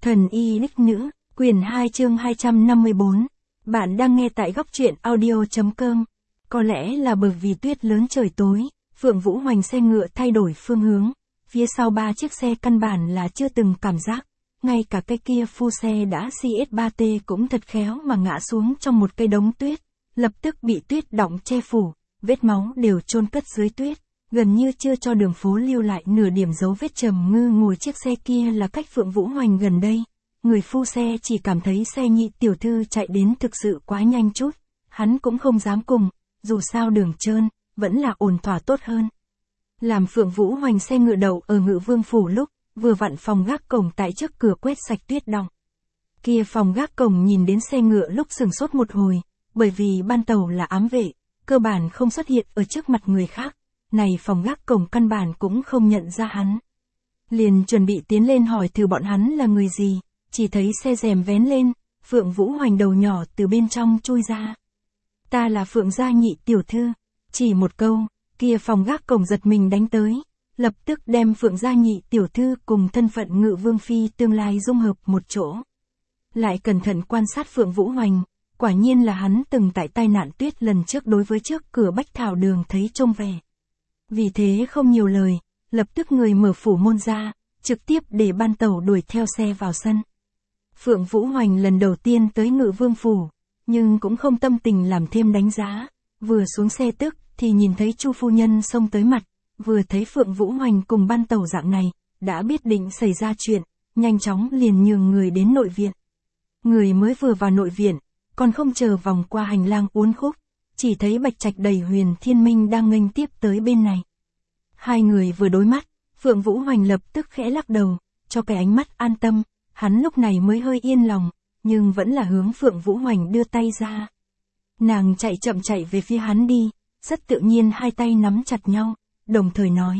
Thần y đích nữ, quyển 2 chương 254. Bạn đang nghe tại góc truyện audio.com. Có lẽ là bởi vì tuyết lớn trời tối, Phượng Vũ Hoành xe ngựa thay đổi phương hướng. Phía sau 3 chiếc xe căn bản là chưa từng cảm giác. Ngay cả cái kia phu xe đã CS3T cũng thật khéo mà ngã xuống trong một cây đống tuyết. Lập tức bị tuyết đọng che phủ, vết máu đều chôn cất dưới tuyết. Gần như chưa cho đường phố lưu lại nửa điểm dấu vết. Trầm Ngư ngồi chiếc xe kia là cách Phượng Vũ Hoành gần đây. Người phu xe chỉ cảm thấy xe nhị tiểu thư chạy đến thực sự quá nhanh chút. Hắn cũng không dám cùng, dù sao đường trơn, vẫn là ổn thỏa tốt hơn. Làm Phượng Vũ Hoành xe ngựa đậu ở Ngự Vương phủ lúc, vừa vặn phòng gác cổng tại trước cửa quét sạch tuyết đọng. Kia phòng gác cổng nhìn đến xe ngựa lúc sừng sốt một hồi, bởi vì ban tàu là ám vệ, cơ bản không xuất hiện ở trước mặt người khác. Này phòng gác cổng căn bản cũng không nhận ra hắn. Liền chuẩn bị tiến lên hỏi thử bọn hắn là người gì, chỉ thấy xe rèm vén lên, Phượng Vũ Hoành đầu nhỏ từ bên trong chui ra. Ta là Phượng gia nhị tiểu thư, chỉ một câu, kia phòng gác cổng giật mình đánh tới, lập tức đem Phượng gia nhị tiểu thư cùng thân phận Ngự Vương phi tương lai dung hợp một chỗ. Lại cẩn thận quan sát Phượng Vũ Hoành, quả nhiên là hắn từng tại tai nạn tuyết lần trước đối với trước cửa Bách Thảo Đường thấy trông về. Vì thế không nhiều lời, lập tức người mở phủ môn ra, trực tiếp để ban tàu đuổi theo xe vào sân. Phượng Vũ Hoành lần đầu tiên tới Ngự Vương phủ, nhưng cũng không tâm tình làm thêm đánh giá, vừa xuống xe tức thì nhìn thấy Chu phu nhân xông tới mặt, vừa thấy Phượng Vũ Hoành cùng ban tàu dạng này, đã biết định xảy ra chuyện, nhanh chóng liền nhường người đến nội viện. Người mới vừa vào nội viện, còn không chờ vòng qua hành lang uốn khúc, chỉ thấy Bạch Trạch đầy Huyền Thiên Minh đang nghênh tiếp tới bên này. Hai người vừa đối mắt, Phượng Vũ Hoành lập tức khẽ lắc đầu, cho cái ánh mắt an tâm, hắn lúc này mới hơi yên lòng, nhưng vẫn là hướng Phượng Vũ Hoành đưa tay ra. Nàng chậm chạy về phía hắn đi, rất tự nhiên hai tay nắm chặt nhau, đồng thời nói.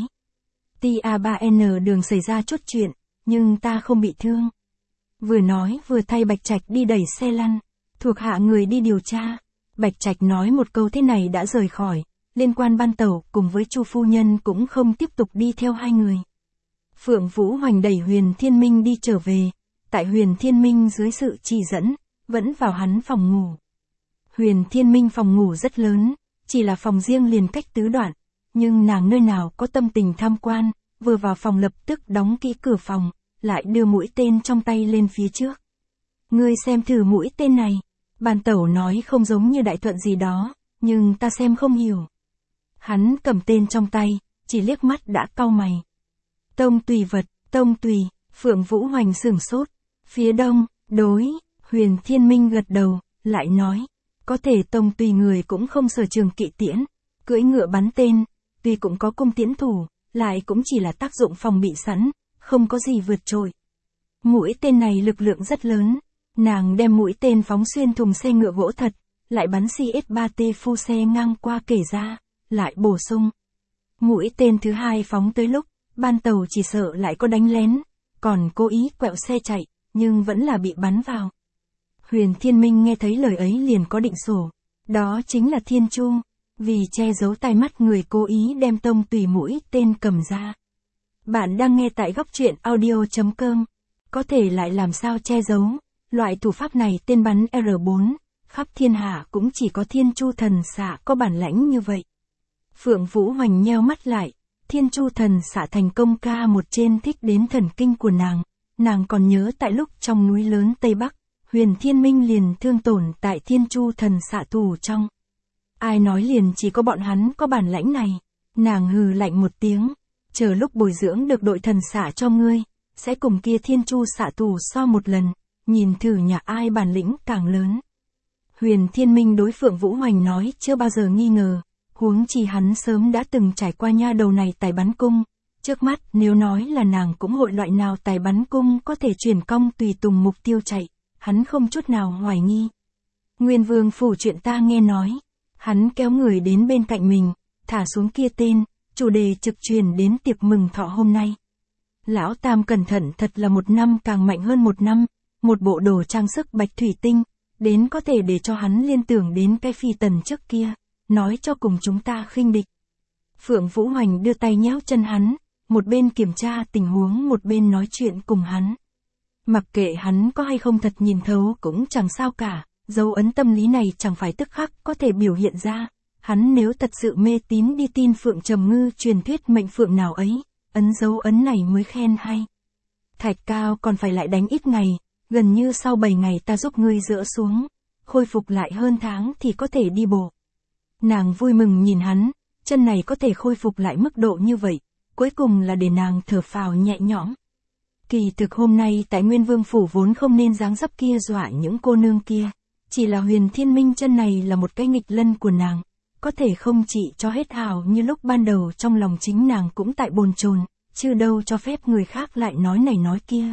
TA3N đường xảy ra chút chuyện, nhưng ta không bị thương. Vừa nói vừa thay Bạch Trạch đi đẩy xe lăn, thuộc hạ người đi điều tra. Bạch Trạch nói một câu thế này đã rời khỏi, liên quan ban tàu cùng với Chu phu nhân cũng không tiếp tục đi theo hai người. Phượng Vũ Hoành đẩy Huyền Thiên Minh đi trở về, tại Huyền Thiên Minh dưới sự chỉ dẫn, vẫn vào hắn phòng ngủ. Huyền Thiên Minh phòng ngủ rất lớn, chỉ là phòng riêng liền cách tứ đoạn, nhưng nàng nơi nào có tâm tình tham quan, vừa vào phòng lập tức đóng kỹ cửa phòng, lại đưa mũi tên trong tay lên phía trước. Ngươi xem thử mũi tên này. Ban tẩu nói không giống như đại thuận gì đó, nhưng ta xem không hiểu. Hắn cầm tên trong tay, chỉ liếc mắt đã cau mày. Tông tùy vật, tông tùy, Phượng Vũ Hoành sửng sốt. Phía đông, đối, Huyền Thiên Minh gật đầu, lại nói. Có thể tông tùy người cũng không sở trường kỵ tiễn, cưỡi ngựa bắn tên, tuy cũng có cung tiễn thủ, lại cũng chỉ là tác dụng phòng bị sẵn, không có gì vượt trội. Mũi tên này lực lượng rất lớn. Nàng đem mũi tên phóng xuyên thùng xe ngựa gỗ thật, lại bắn CS3T phu xe ngang qua kể ra, lại bổ sung. Mũi tên thứ hai phóng tới lúc, ban tàu chỉ sợ lại có đánh lén, còn cố ý quẹo xe chạy, nhưng vẫn là bị bắn vào. Huyền Thiên Minh nghe thấy lời ấy liền có định sổ, đó chính là Thiên Chu, vì che giấu tai mắt người cố ý đem tông tùy mũi tên cầm ra. Bạn đang nghe tại góc truyện audio.com, có thể lại làm sao che giấu. Loại thủ pháp này tên bắn R4, khắp thiên hạ cũng chỉ có Thiên Chu thần xạ có bản lãnh như vậy. Phượng Vũ Hoành nheo mắt lại, Thiên Chu thần xạ thành công ca một trên thích đến thần kinh của nàng còn nhớ tại lúc trong núi lớn Tây Bắc, Huyền Thiên Minh liền thương tổn tại Thiên Chu thần xạ tù trong. Ai nói liền chỉ có bọn hắn có bản lãnh này, nàng hừ lạnh một tiếng, chờ lúc bồi dưỡng được đội thần xạ cho ngươi, sẽ cùng kia Thiên Chu xạ tù so một lần. Nhìn thử nhà ai bản lĩnh càng lớn. Huyền Thiên Minh đối Phượng Vũ Hoành nói chưa bao giờ nghi ngờ, huống chi hắn sớm đã từng trải qua nha đầu này tài bắn cung, trước mắt nếu nói là nàng cũng hội loại nào tài bắn cung có thể chuyển cong tùy tùng mục tiêu chạy, hắn không chút nào hoài nghi. Nguyên Vương phủ chuyện ta nghe nói, hắn kéo người đến bên cạnh mình, thả xuống kia tên, chủ đề trực truyền đến tiệc mừng thọ hôm nay. Lão Tam cẩn thận thật là một năm càng mạnh hơn một năm. Một bộ đồ trang sức bạch thủy tinh, đến có thể để cho hắn liên tưởng đến cái phi tần trước kia, nói cho cùng chúng ta khinh địch. Phượng Vũ Hoành đưa tay nhéo chân hắn, một bên kiểm tra tình huống một bên nói chuyện cùng hắn. Mặc kệ hắn có hay không thật nhìn thấu cũng chẳng sao cả, dấu ấn tâm lý này chẳng phải tức khắc có thể biểu hiện ra. Hắn nếu thật sự mê tín đi tin Phượng Trầm Ngư truyền thuyết mệnh phượng nào ấy, ấn dấu ấn này mới khen hay. Thạch cao còn phải lại đánh ít ngày, gần như sau 7 ngày ta giúp ngươi dỡ xuống, khôi phục lại hơn tháng thì có thể đi bộ. Nàng vui mừng nhìn hắn, chân này có thể khôi phục lại mức độ như vậy, cuối cùng là để nàng thở phào nhẹ nhõm. Kỳ thực hôm nay tại Nguyên Vương Phủ vốn không nên dáng dấp kia dọa những cô nương kia, chỉ là Huyền Thiên Minh chân này là một cái nghịch lân của nàng, có thể không chỉ cho hết hào như lúc ban đầu trong lòng chính nàng cũng tại bồn chồn, chứ đâu cho phép người khác lại nói này nói kia.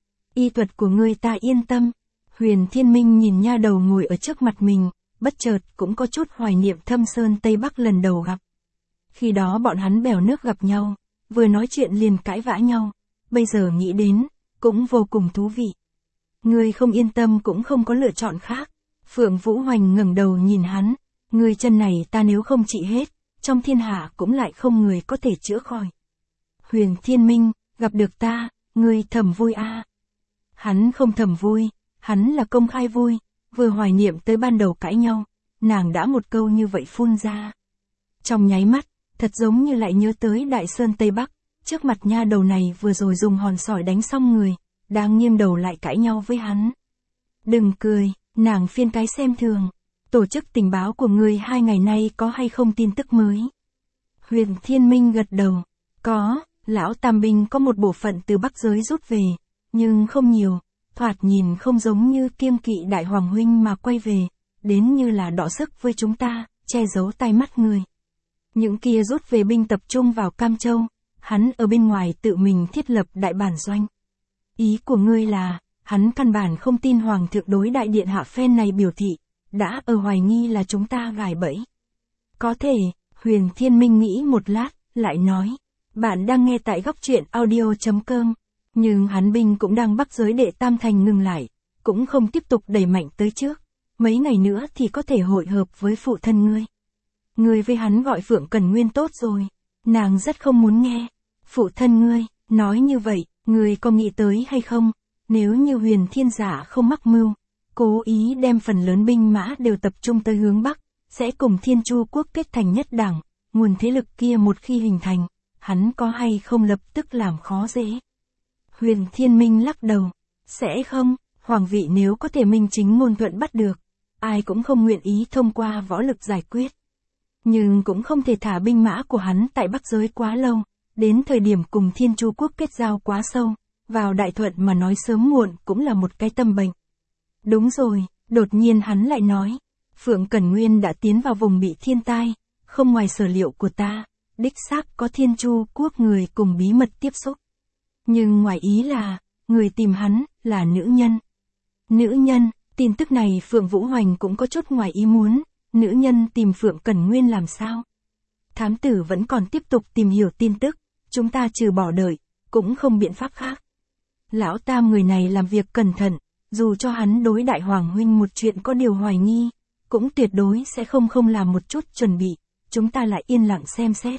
Y thuật của ngươi ta yên tâm. Huyền Thiên Minh nhìn nha đầu ngồi ở trước mặt mình, bất chợt cũng có chút hoài niệm Thâm Sơn Tây Bắc lần đầu gặp. Khi đó bọn hắn bèo nước gặp nhau, vừa nói chuyện liền cãi vã nhau, bây giờ nghĩ đến, cũng vô cùng thú vị. Ngươi không yên tâm cũng không có lựa chọn khác. Phượng Vũ Hoành ngẩng đầu nhìn hắn, ngươi chân này ta nếu không trị hết, trong thiên hạ cũng lại không người có thể chữa khỏi. Huyền Thiên Minh, gặp được ta, ngươi thầm vui a? Hắn không thầm vui, hắn là công khai vui, vừa hoài niệm tới ban đầu cãi nhau, nàng đã một câu như vậy phun ra. Trong nháy mắt, thật giống như lại nhớ tới Đại Sơn Tây Bắc, trước mặt nha đầu này vừa rồi dùng hòn sỏi đánh xong người, đang nghiêng đầu lại cãi nhau với hắn. Đừng cười, nàng phiên cái xem thường, tổ chức tình báo của ngươi 2 ngày nay có hay không tin tức mới? Huyền Thiên Minh gật đầu, có, lão Tam Binh có một bộ phận từ Bắc giới rút về, nhưng không nhiều, thoạt nhìn không giống như kiêng kỵ Đại Hoàng Huynh mà quay về, đến như là đọ sức với chúng ta, che giấu tai mắt người. Những kia rút về binh tập trung vào Cam Châu, hắn ở bên ngoài tự mình thiết lập đại bản doanh. Ý của ngươi là, hắn căn bản không tin Hoàng thượng đối Đại Điện Hạ phen này biểu thị, đã ở hoài nghi là chúng ta gài bẫy. Có thể, Huyền Thiên Minh nghĩ một lát, lại nói, bạn đang nghe tại góc truyện audio.com, nhưng hắn binh cũng đang Bắc giới Đệ Tam Thành ngừng lại, cũng không tiếp tục đẩy mạnh tới trước, mấy ngày nữa thì có thể hội hợp với phụ thân ngươi. Ngươi với hắn gọi Phượng Cẩn Nguyên tốt rồi, nàng rất không muốn nghe. Phụ thân ngươi, nói như vậy, ngươi có nghĩ tới hay không, nếu như Huyền Thiên Giả không mắc mưu, cố ý đem phần lớn binh mã đều tập trung tới hướng Bắc, sẽ cùng Thiên Chu quốc kết thành nhất đảng, nguồn thế lực kia một khi hình thành, hắn có hay không lập tức làm khó dễ. Huyền Thiên Minh lắc đầu, sẽ không, hoàng vị nếu có thể minh chính ngôn thuận bắt được, ai cũng không nguyện ý thông qua võ lực giải quyết. Nhưng cũng không thể thả binh mã của hắn tại Bắc giới quá lâu, đến thời điểm cùng Thiên Chu quốc kết giao quá sâu, vào Đại Thuận mà nói sớm muộn cũng là một cái tâm bệnh. Đúng rồi, đột nhiên hắn lại nói, Phượng Cẩn Nguyên đã tiến vào vùng bị thiên tai, không ngoài sở liệu của ta, đích xác có Thiên Chu quốc người cùng bí mật tiếp xúc. Nhưng ngoài ý là, người tìm hắn, là nữ nhân. Nữ nhân, tin tức này Phượng Vũ Hoành cũng có chút ngoài ý muốn, nữ nhân tìm Phượng Cẩn Nguyên làm sao? Thám tử vẫn còn tiếp tục tìm hiểu tin tức, chúng ta trừ bỏ đợi, cũng không biện pháp khác. Lão Tam người này làm việc cẩn thận, dù cho hắn đối Đại Hoàng Huynh một chuyện có điều hoài nghi, cũng tuyệt đối sẽ không làm một chút chuẩn bị, chúng ta lại yên lặng xem xét.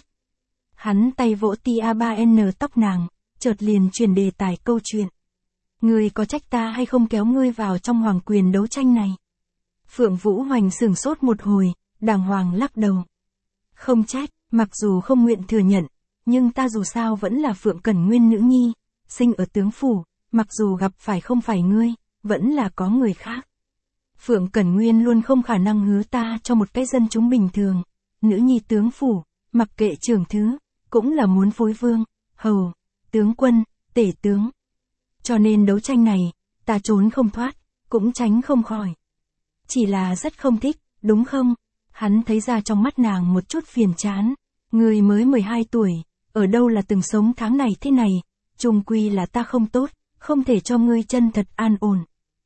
Hắn tay vỗ tia3n tóc nàng, chợt liền truyền đề tài câu chuyện. Ngươi có trách ta hay không kéo ngươi vào trong hoàng quyền đấu tranh này? Phượng Vũ Hoành sửng sốt một hồi, đàng hoàng lắc đầu. Không trách, mặc dù không nguyện thừa nhận, nhưng ta dù sao vẫn là Phượng Cẩn Nguyên nữ nhi, sinh ở tướng phủ, mặc dù gặp phải không phải ngươi, vẫn là có người khác. Phượng Cẩn Nguyên luôn không khả năng hứa ta cho một cái dân chúng bình thường, nữ nhi tướng phủ, mặc kệ trưởng thứ, cũng là muốn phối vương, hầu, tướng quân, tể tướng. Cho nên đấu tranh này, ta trốn không thoát, cũng tránh không khỏi. Chỉ là rất không thích, đúng không? Hắn thấy ra trong mắt nàng một chút phiền chán. Người mới 12 tuổi, ở đâu là từng sống tháng này thế này, chung quy là ta không tốt, không thể cho ngươi chân thật an ổn.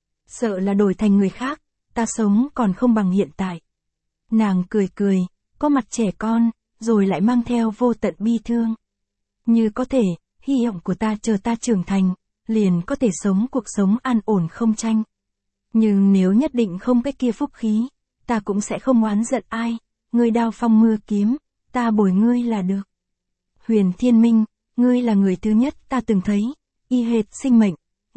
Sợ là đổi thành người khác, ta sống còn không bằng hiện tại. Nàng cười cười, có mặt trẻ con, rồi lại mang theo vô tận bi thương. Như có thể, hy vọng của ta chờ ta trưởng thành, liền có thể sống cuộc sống an ổn không tranh. Nhưng nếu nhất định không cái kia phúc khí, ta cũng sẽ không oán giận ai, ngươi đao phong mưa kiếm, ta bồi ngươi là được. Huyền Thiên Minh, ngươi là người thứ nhất ta từng thấy, y hệt sinh mệnh,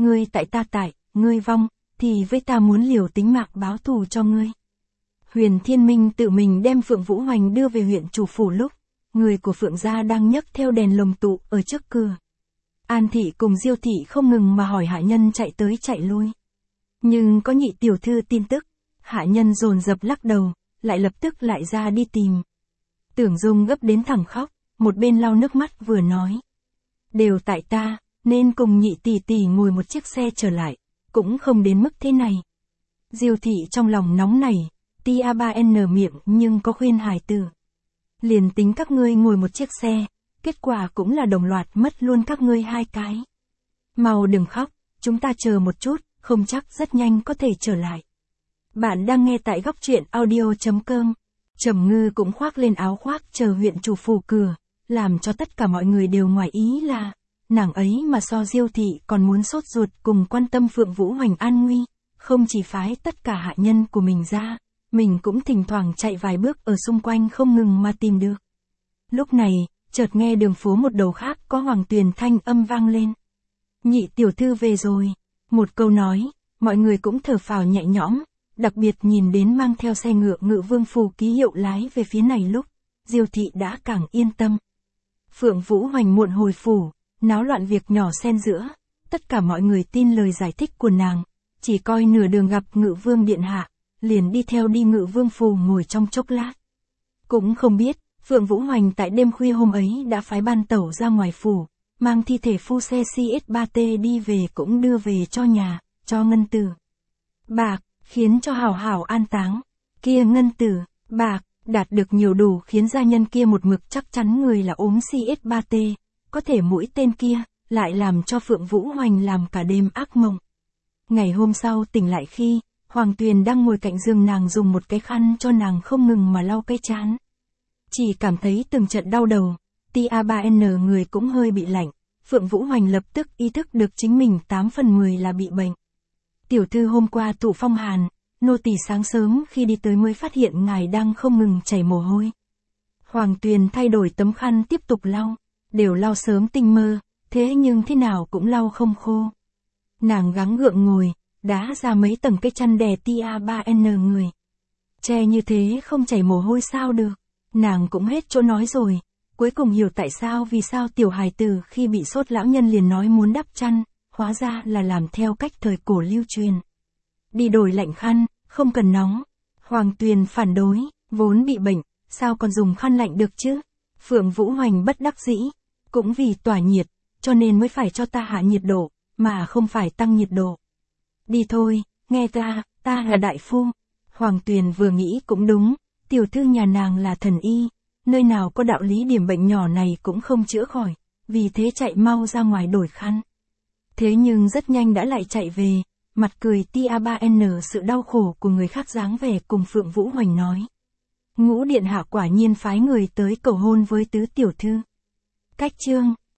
ngươi tại, ngươi vong, thì với ta muốn liều tính mạng báo thù cho ngươi. Huyền Thiên Minh tự mình đem Phượng Vũ Hoành đưa về huyện chủ phủ lúc, người của Phượng gia đang nhấc theo đèn lồng tụ ở trước cửa. An thị cùng Diêu thị không ngừng mà hỏi hạ nhân chạy tới chạy lui. Nhưng có nhị tiểu thư tin tức, hạ nhân dồn dập lắc đầu, lại lập tức lại ra đi tìm. Tưởng Dung gấp đến thẳng khóc, một bên lau nước mắt vừa nói. Đều tại ta, nên cùng nhị tỷ tỷ ngồi một chiếc xe trở lại, cũng không đến mức thế này. Diêu thị trong lòng nóng nảy, tia 3N miệng nhưng có khuyên hài tử. Liền tính các ngươi ngồi một chiếc xe, kết quả cũng là đồng loạt mất luôn các ngươi hai cái. Mau đừng khóc, chúng ta chờ một chút, không chắc rất nhanh có thể trở lại. Bạn đang nghe tại góc truyện audio.com. Trầm Ngư cũng khoác lên áo khoác chờ huyện chủ phủ cửa, làm cho tất cả mọi người đều ngoài ý là, nàng ấy mà so Diêu thị còn muốn sốt ruột cùng quan tâm Phượng Vũ Hoành an nguy, không chỉ phái tất cả hạ nhân của mình ra, mình cũng thỉnh thoảng chạy vài bước ở xung quanh không ngừng mà tìm được. Lúc này, chợt nghe đường phố một đầu khác có Hoàng Tuyền thanh âm vang lên. Nhị tiểu thư về rồi. Một câu nói, mọi người cũng thở phào nhẹ nhõm, đặc biệt nhìn đến mang theo xe ngựa Ngự Vương phủ ký hiệu lái về phía này lúc, Diêu thị đã càng yên tâm. Phượng Vũ Hoành muộn hồi phủ, náo loạn việc nhỏ xen giữa, tất cả mọi người tin lời giải thích của nàng, chỉ coi nửa đường gặp Ngự Vương điện hạ, liền đi theo đi Ngự Vương phủ ngồi trong chốc lát. Cũng không biết, Phượng Vũ Hoành tại đêm khuya hôm ấy đã phái ban tẩu ra ngoài phủ, mang thi thể phu xe CS3T đi về cũng đưa về cho nhà, cho ngân tử bạc, khiến cho hảo hảo an táng. Kia ngân tử bạc, đạt được nhiều đủ khiến gia nhân kia một mực chắc chắn người là ốm CS3T, có thể mũi tên kia, lại làm cho Phượng Vũ Hoành làm cả đêm ác mộng. Ngày hôm sau tỉnh lại khi, Hoàng Tuyền đang ngồi cạnh giường nàng dùng một cái khăn cho nàng không ngừng mà lau cái trán. Chỉ cảm thấy từng trận đau đầu, tia 3N người cũng hơi bị lạnh, Phượng Vũ Hoành lập tức ý thức được chính mình 8 phần 10 là bị bệnh. Tiểu thư hôm qua tụ phong hàn, nô tỳ sáng sớm khi đi tới mới phát hiện ngài đang không ngừng chảy mồ hôi. Hoàng Tuyền thay đổi tấm khăn tiếp tục lau, đều lau sớm tinh mơ, thế nhưng thế nào cũng lau không khô. Nàng gắng gượng ngồi, đá ra mấy tầng cái chăn đè tia 3N người. Che như thế không chảy mồ hôi sao được, nàng cũng hết chỗ nói rồi. Cuối cùng hiểu tại sao vì sao tiểu hài tử khi bị sốt lão nhân liền nói muốn đắp chăn, hóa ra là làm theo cách thời cổ lưu truyền. Đi đổi lạnh khăn, không cần nóng. Hoàng Tuyền phản đối, vốn bị bệnh, sao còn dùng khăn lạnh được chứ? Phượng Vũ Hoành bất đắc dĩ, cũng vì tỏa nhiệt, cho nên mới phải cho ta hạ nhiệt độ, mà không phải tăng nhiệt độ. Đi thôi, nghe ta là đại phu. Hoàng Tuyền vừa nghĩ cũng đúng, tiểu thư nhà nàng là thần y. Nơi nào có đạo lý điểm bệnh nhỏ này cũng không chữa khỏi, vì thế chạy mau ra ngoài đổi khăn. Thế nhưng rất nhanh đã lại chạy về, mặt cười tia 3N sự đau khổ của người khác dáng vẻ cùng Phượng Vũ Hoành nói. Ngũ điện hạ quả nhiên phái người tới cầu hôn với tứ tiểu thư. Cách chương